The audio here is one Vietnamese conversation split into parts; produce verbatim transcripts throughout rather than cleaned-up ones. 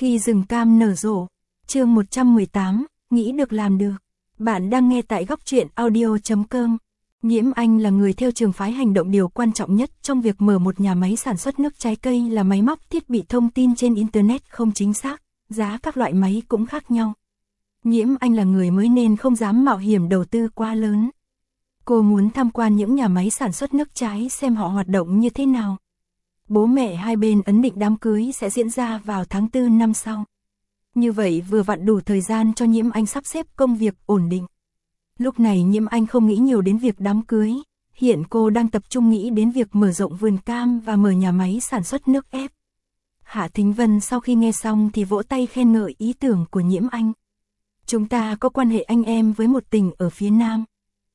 Khi rừng cam nở rộ, chương một trăm mười tám, nghĩ được làm được. Bạn đang nghe tại góc truyện audio chấm com. Nhiễm Anh là người theo trường phái hành động, điều quan trọng nhất trong việc mở một nhà máy sản xuất nước trái cây là máy móc thiết bị thông tin trên Internet không chính xác, giá các loại máy cũng khác nhau. Nhiễm Anh là người mới nên không dám mạo hiểm đầu tư quá lớn. Cô muốn tham quan những nhà máy sản xuất nước trái xem họ hoạt động như thế nào. Bố mẹ hai bên ấn định đám cưới sẽ diễn ra vào tháng tư năm sau. Như vậy vừa vặn đủ thời gian cho Nhiễm Anh sắp xếp công việc ổn định. Lúc này Nhiễm Anh không nghĩ nhiều đến việc đám cưới, hiện cô đang tập trung nghĩ đến việc mở rộng vườn cam và mở nhà máy sản xuất nước ép. Hạ Thính Vân sau khi nghe xong thì vỗ tay khen ngợi ý tưởng của Nhiễm Anh. Chúng ta có quan hệ anh em với một tỉnh ở phía Nam.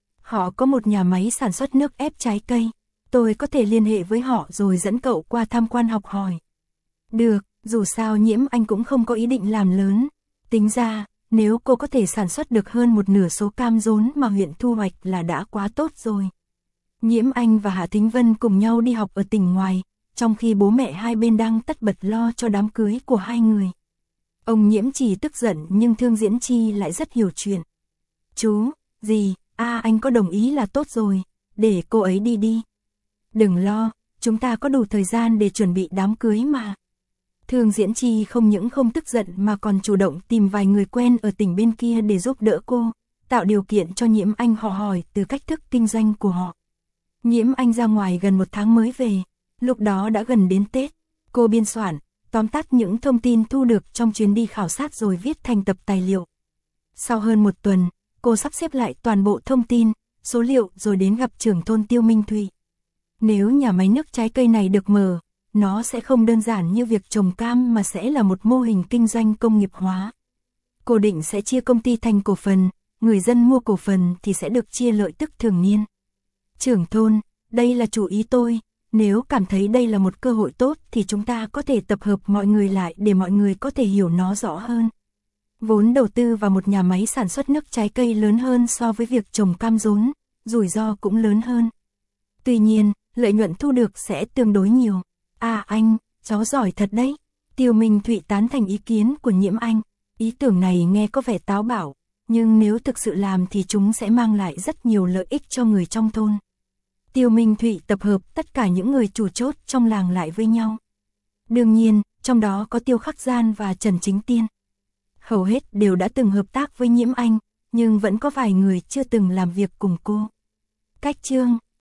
Họ có một nhà máy sản xuất nước ép trái cây. Tôi có thể liên hệ với họ rồi dẫn cậu qua tham quan học hỏi. Được, dù sao Nhiễm Anh cũng không có ý định làm lớn. Tính ra, nếu cô có thể sản xuất được hơn một nửa số cam rốn mà huyện thu hoạch là đã quá tốt rồi. Nhiễm Anh và Hạ Thính Vân cùng nhau đi học ở tỉnh ngoài, trong khi bố mẹ hai bên đang tất bật lo cho đám cưới của hai người. Ông Nhiễm Trì tức giận nhưng Thương Diễn Chi lại rất hiểu chuyện. Chú, gì, à anh có đồng ý là tốt rồi, để cô ấy đi đi. Đừng lo, chúng ta có đủ thời gian để chuẩn bị đám cưới mà. Thương Diễn Chi không những không tức giận mà còn chủ động tìm vài người quen ở tỉnh bên kia để giúp đỡ cô, tạo điều kiện cho Nhiễm Anh họ hỏi từ cách thức kinh doanh của họ. Nhiễm Anh ra ngoài gần một tháng mới về, lúc đó đã gần đến Tết. Cô biên soạn, tóm tắt những thông tin thu được trong chuyến đi khảo sát rồi viết thành tập tài liệu. Sau hơn một tuần, cô sắp xếp lại toàn bộ thông tin, số liệu rồi đến gặp trưởng thôn Tiêu Minh Thụy. Nếu nhà máy nước trái cây này được mở, nó sẽ không đơn giản như việc trồng cam mà sẽ là một mô hình kinh doanh công nghiệp hóa. Cô định sẽ chia công ty thành cổ phần, người dân mua cổ phần thì sẽ được chia lợi tức thường niên. Trưởng thôn, đây là chủ ý tôi, nếu cảm thấy đây là một cơ hội tốt thì chúng ta có thể tập hợp mọi người lại để mọi người có thể hiểu nó rõ hơn. Vốn đầu tư vào một nhà máy sản xuất nước trái cây lớn hơn so với việc trồng cam rốn, rủi ro cũng lớn hơn. Tuy nhiên, lợi nhuận thu được sẽ tương đối nhiều. À anh, cháu giỏi thật đấy. Tiêu Minh Thụy tán thành ý kiến của Nhiễm Anh. Ý tưởng này nghe có vẻ táo bạo, nhưng nếu thực sự làm thì chúng sẽ mang lại rất nhiều lợi ích cho người trong thôn. Tiêu Minh Thụy tập hợp tất cả những người chủ chốt trong làng lại với nhau. Đương nhiên, trong đó có Tiêu Khắc Gian và Trần Chính Tiên. Hầu hết đều đã từng hợp tác với Nhiễm Anh, nhưng vẫn có vài người chưa từng làm việc cùng cô. Cách chương